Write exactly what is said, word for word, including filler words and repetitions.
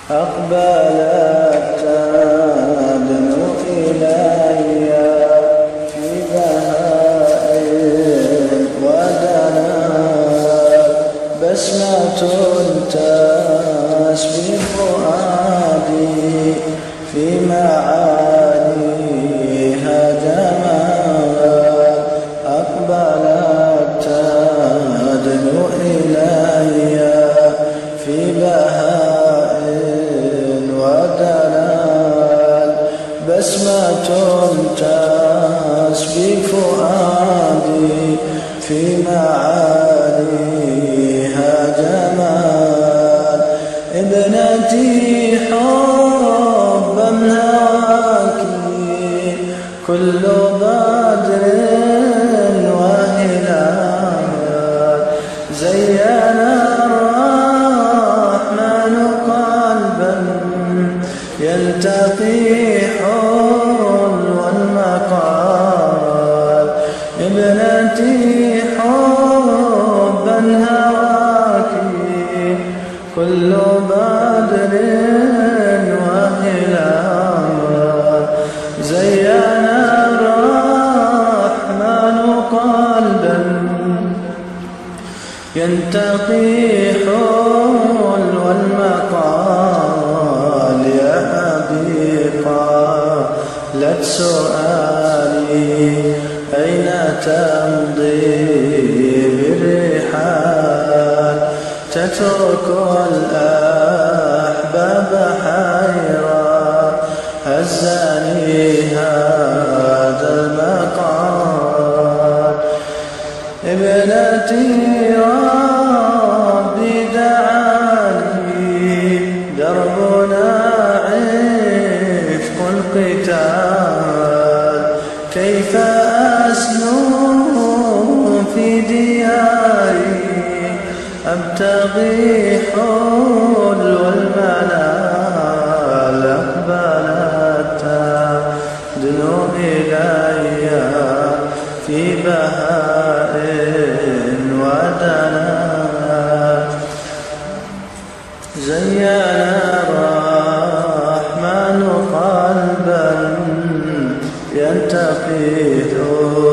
أقبلت تدنو إلي في بهاء ودنات بسمة تسبي فؤادي في معانيها جمال أقبلت تدنو إلي في بهاء ودلال بسمة تسبي فؤادي في معانيها جمال ابنتي حبا هواك كل بدر وهلال زينا الرحمن قلبا يلتقي حلو المقال ابنتي حبا هواك كل بدر وهلال زينا الرحمن قلبا ينتقي حلو المقال يا حبيبا لك سؤالي أين تمضي بالرحال تترك الأحباب حيرا هزني هذا المقال ابنتي ربي دعاني دربنا عفق القتال كيف أسلو في دياري أبتغي حلو المنال أقبلت تدنو إلي في بهاء ودنات زينا الرحمن قلبا ينتقي